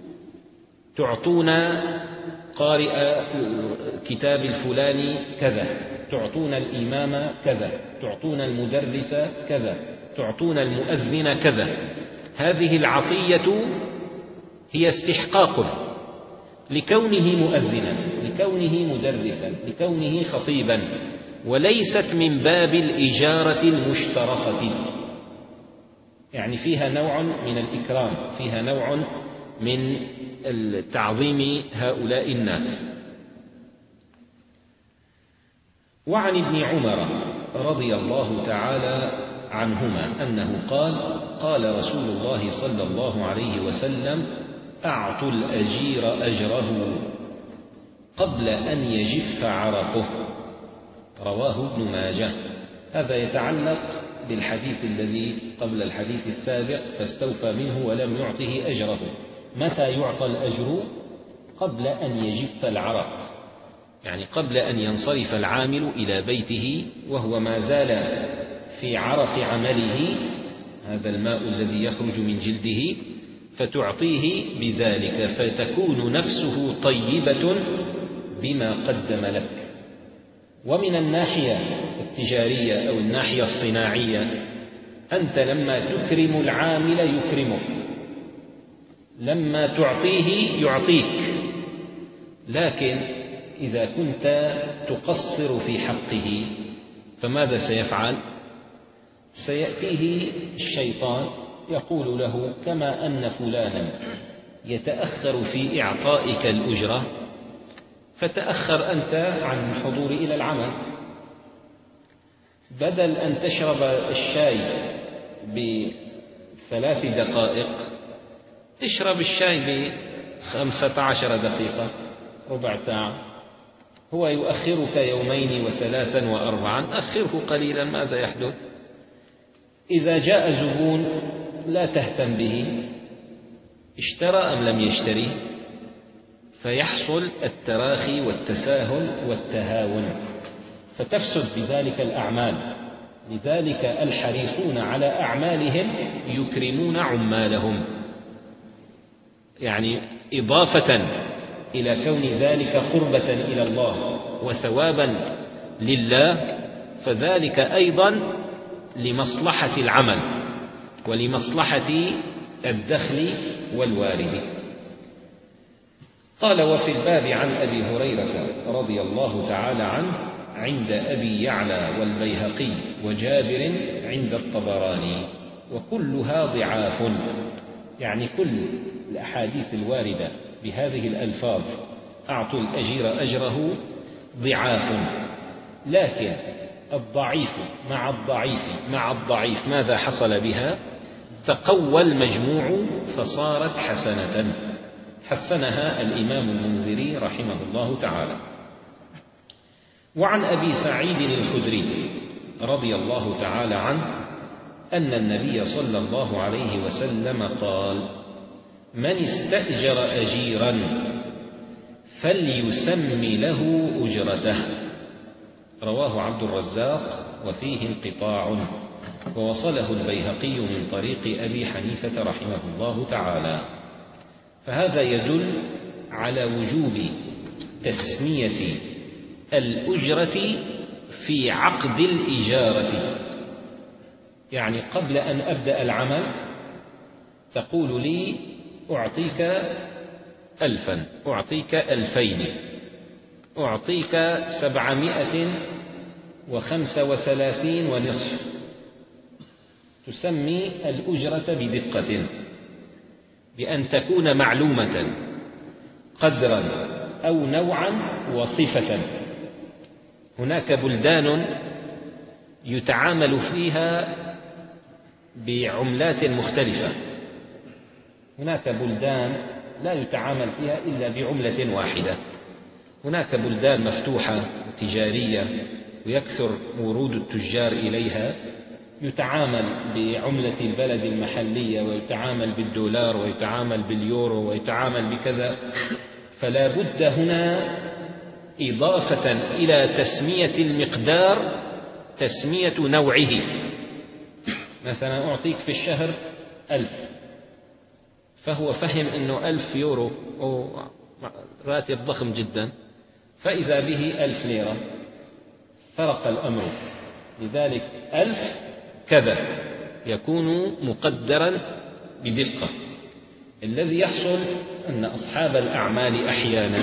تعطونا قارئ كتاب الفلاني كذا، تعطونا الإمام كذا، تعطونا المدرس كذا، تعطونا المؤذن كذا. هذه العطية هي استحقاق لكونه مؤذنا، لكونه مدرسا، لكونه خطيبا، وليست من باب الإجارة المشترطة. يعني فيها نوع من الإكرام، فيها نوع من تعظيم هؤلاء الناس. وعن ابن عمر رضي الله تعالى عنهما أنه قال: قال رسول الله صلى الله عليه وسلم: أعطوا الأجير أجره قبل أن يجف عرقه. رواه ابن ماجه. هذا يتعلق بالحديث الذي قبل الحديث السابق: فاستوفى منه ولم يعطه أجره. متى يعطى الأجر؟ قبل أن يجف العرق، يعني قبل أن ينصرف العامل إلى بيته وهو ما زال في عرق عمله، هذا الماء الذي يخرج من جلده، فتعطيه بذلك، فتكون نفسه طيبة بما قدم لك. ومن الناحية التجارية أو الناحية الصناعية، أنت لما تكرم العامل يكرمك، لما تعطيه يعطيك. لكن إذا كنت تقصر في حقه فماذا سيفعل؟ سيأتيه الشيطان يقول له: كما أن فلانا يتأخر في إعطائك الأجرة فتأخر أنت عن الحضور إلى العمل. بدل أن تشرب الشاي بثلاث دقائق اشرب الشاي بخمسة عشر دقيقة، ربع ساعة. هو يؤخرك يومين وثلاثا وأربعا، أخره قليلا، ماذا يحدث؟ إذا جاء زبون لا تهتم به، اشترى أم لم يشتري، فيحصل التراخي والتساهل والتهاون، فتفسد بذلك الأعمال. لذلك الحريصون على أعمالهم يكرمون عمالهم، يعني إضافة إلى كون ذلك قربة إلى الله وثوابا لله، فذلك أيضا لمصلحة العمل ولمصلحة الدخل والوارد. قال: وفي الباب عن أبي هريرة رضي الله تعالى عنه عند أبي يعلى والبيهقي وجابر عند الطبراني، وكلها ضعاف، يعني كل الأحاديث الواردة بهذه الألفاظ: أعطوا الأجير أجره، ضعاف، لكن الضعيف مع الضعيف مع الضعيف ماذا حصل بها؟ تقوى المجموع فصارت حسنة، حسنها الإمام المنذري رحمه الله تعالى. وعن أبي سعيد الخدري رضي الله تعالى عنه أن النبي صلى الله عليه وسلم قال: من استأجر أجيرا فليسم له أجرته. رواه عبد الرزاق وفيه انقطاع، ووصله البيهقي من طريق أبي حنيفة رحمه الله تعالى. فهذا يدل على وجوب تسمية الأجرة في عقد الإجارة، يعني قبل أن أبدأ العمل تقول لي أعطيك ألفا، أعطيك ألفين، أعطيك سبعمائة وخمسة وثلاثين ونصف. تسمي الأجرة بدقة بأن تكون معلومة قدرا أو نوعا وصفة. هناك بلدان يتعامل فيها بعملات مختلفة، هناك بلدان لا يتعامل فيها إلا بعملة واحدة، هناك بلدان مفتوحة تجارية ويكثر ورود التجار إليها، يتعامل بعملة البلد المحلية ويتعامل بالدولار ويتعامل باليورو ويتعامل بكذا. فلا بد هنا إضافة إلى تسمية المقدار تسمية نوعه. مثلا أعطيك في الشهر ألف، فهو فهم أنه ألف يورو أو راتب ضخم جدا، فإذا به ألف ليرة، فرق الأمر. لذلك ألف كذا يكون مقدرا بدقة. الذي يحصل أن أصحاب الأعمال أحيانا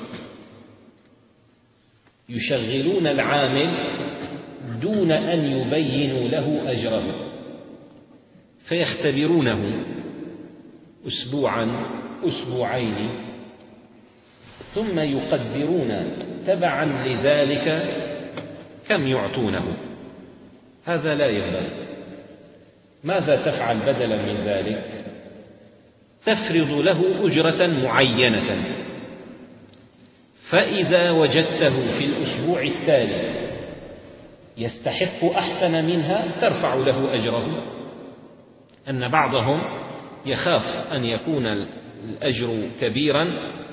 يشغلون العامل دون أن يبينوا له أجره، فيختبرونه أسبوعا أسبوعين ثم يقدرون تبعا لذلك كم يعطونه. هذا لا ينبغي. ماذا تفعل بدلا من ذلك؟ تفرض له أجرة معينة، فإذا وجدته في الأسبوع التالي يستحق أحسن منها ترفع له أجره. أن بعضهم يخاف أن يكون الأجر كبيرا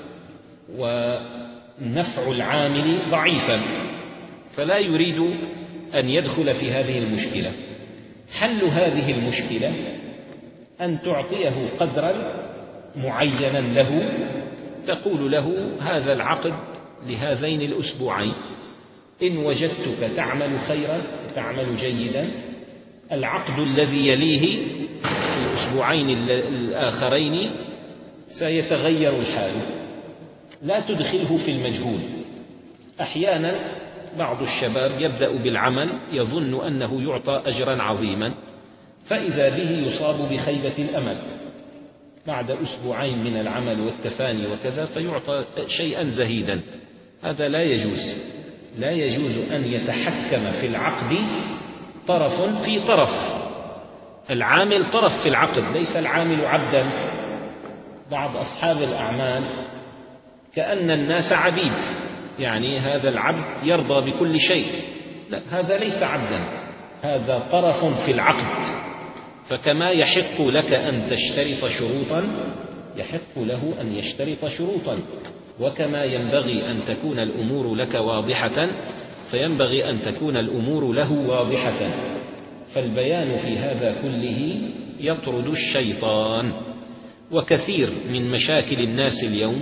ونفع العامل ضعيفا، فلا يريد أن يدخل في هذه المشكلة. حل هذه المشكلة أن تعطيه قدرا معينا له، تقول له هذا العقد لهذين الأسبوعين، إن وجدتك تعمل خيرا تعمل جيدا، العقد الذي يليه الأسبوعين الآخرين سيتغير الحال. لا تدخله في المجهول. أحيانا بعض الشباب يبدأ بالعمل يظن أنه يعطى أجرا عظيما، فإذا به يصاب بخيبة الأمل بعد أسبوعين من العمل والتفاني وكذا، فيعطى شيئا زهيدا. هذا لا يجوز. لا يجوز أن يتحكم في العقد طرف في طرف. العامل طرف في العقد، ليس العامل عبدا. بعض أصحاب الأعمال كأن الناس عبيد، يعني هذا العبد يرضى بكل شيء. لا، هذا ليس عبدا، هذا طرف في العقد. فكما يحق لك أن تشترط شروطا يحق له أن يشترط شروطا، وكما ينبغي أن تكون الأمور لك واضحة فينبغي أن تكون الأمور له واضحة. فالبيان في هذا كله يطرد الشيطان. وكثير من مشاكل الناس اليوم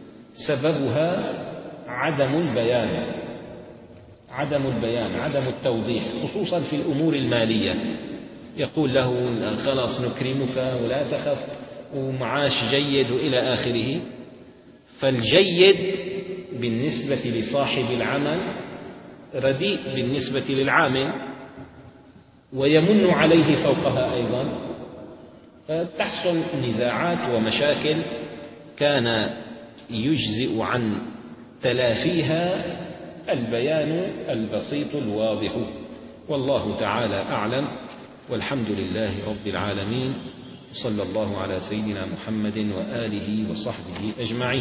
سببها عدم البيان عدم البيان عدم التوضيح، خصوصا في الأمور المالية. يقول له خلاص نكرمك ولا تخف ومعاش جيد وإلى آخره. فالجيد بالنسبة لصاحب العمل رديء بالنسبة للعامل، ويمن عليه فوقها أيضا، فتحصل نزاعات ومشاكل كان يجزئ عن تلافيها البيان البسيط الواضح. والله تعالى أعلم، والحمد لله رب العالمين، صلى الله على سيدنا محمد وآله وصحبه أجمعين.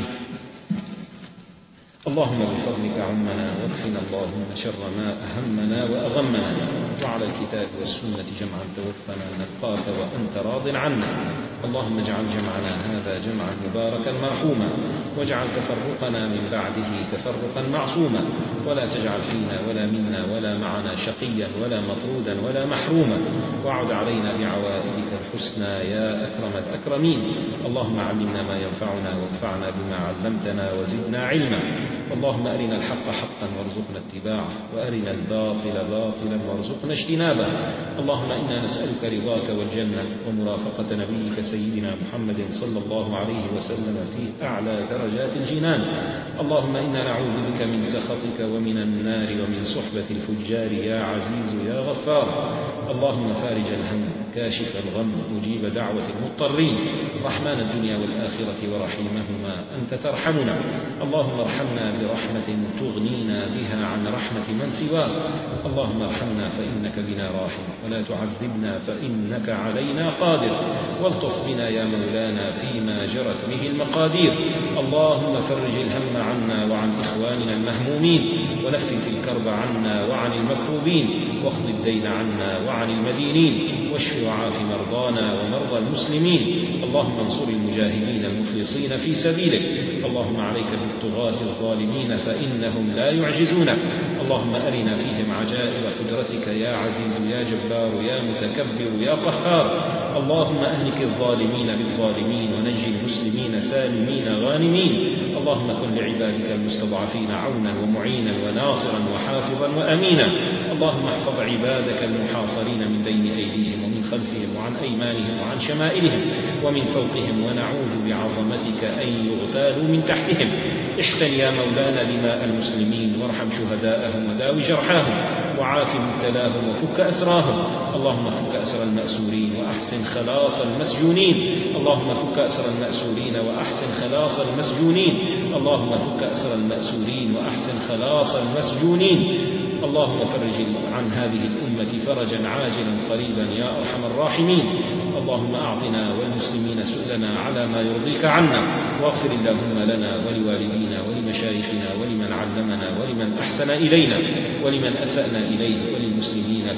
اللهم بفضلك عمنا، واكفنا اللهم شر ما أهمنا وأغمنا، وعلى الكتاب والسنة جمعا توفنا نلقاك وأنت راض عنا. اللهم اجعل جمعنا هذا جمعا مباركا مرحوما، واجعل تفرقنا من بعده تفرقا معصوما، ولا تجعل فينا ولا منا ولا معنا شقيا ولا مطرودا ولا محروما، واعد علينا بعوائدك الحسنى يا أكرم الأكرمين. اللهم علمنا ما ينفعنا، وانفعنا بما علمتنا، وزدنا علما. اللهم أرنا الحق حقا وارزقنا اتباعه، وأرنا الباطل باطلا وارزقنا اجتنابه. اللهم إنا نسألك رضاك والجنة، ومرافقة نبيك سيدنا محمد صلى الله عليه وسلم في أعلى درجات الجنان. اللهم إنا نعوذ بك من سخطك ومن النار ومن صحبة الفجار يا عزيز يا غفار. اللهم فارج الهم، كاشف الغم، مجيب دعوة المضطرين، رحمن الدنيا والآخرة ورحيمهما، أنت ترحمنا. اللهم ارحمنا برحمة تغنينا بها عن رحمة من سواك. اللهم ارحمنا فإنك بنا راحم، ولا تعذبنا فإنك علينا قادر، والطف بنا يا مولانا فيما جرت به المقادير. اللهم فرج الهم عنا وعن إخواننا المهمومين، ونفس الكرب عنا وعن المكروبين، واقض الدين عنا وعن المدينين، واشف وعاف مرضانا ومرضى المسلمين. اللهم انصر المجاهدين المخلصين في سبيلك. اللهم عليك بالطغاة الظالمين فإنهم لا يعجزونك. اللهم أرنا فيهم عجائب قدرتك يا عزيز يا جبار يا متكبر يا قهار. اللهم أهلك الظالمين بالظالمين، ونجي المسلمين سالمين غانمين. اللهم كن لعبادك المستضعفين عونا ومعينا وناصرا وحافظا وأمينا. اللهم احفظ عبادك المحاصرين من بين أيديهم ومن خلفهم وعن أيمانهم وعن شمائلهم ومن فوقهم، ونعوذ بعظمتك أن يغتالوا من تحتهم. احقن يا مولانا دماء المسلمين، وارحم شهداءهم، وداوي جرحاهم، وعاف مبتلاهم، وفك أسراهم. اللهم فك أسر المأسورين، وأحسن خلاص المسجونين. اللهم فك أسر المأسورين، وأحسن خلاص المسجونين. اللهم فك أسر المأسورين، وأحسن خلاص المسجونين. اللهم فرج عن هذه الأمة فرجا عاجلا قريبا يا أرحم الراحمين. اللهم أعطنا والمسلمين سؤلنا على ما يرضيك عنا، واغفر اللهم لنا ولوالدينا ولمشايخنا ولمن علمنا ولمن أحسن إلينا ولمن أسأنا إليه وللمسلمين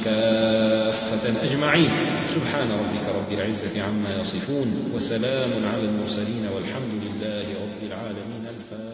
كافة أجمعين. سبحان ربك رب العزة عما يصفون، وسلام على المرسلين، والحمد لله رب العالمين. الفاتحة.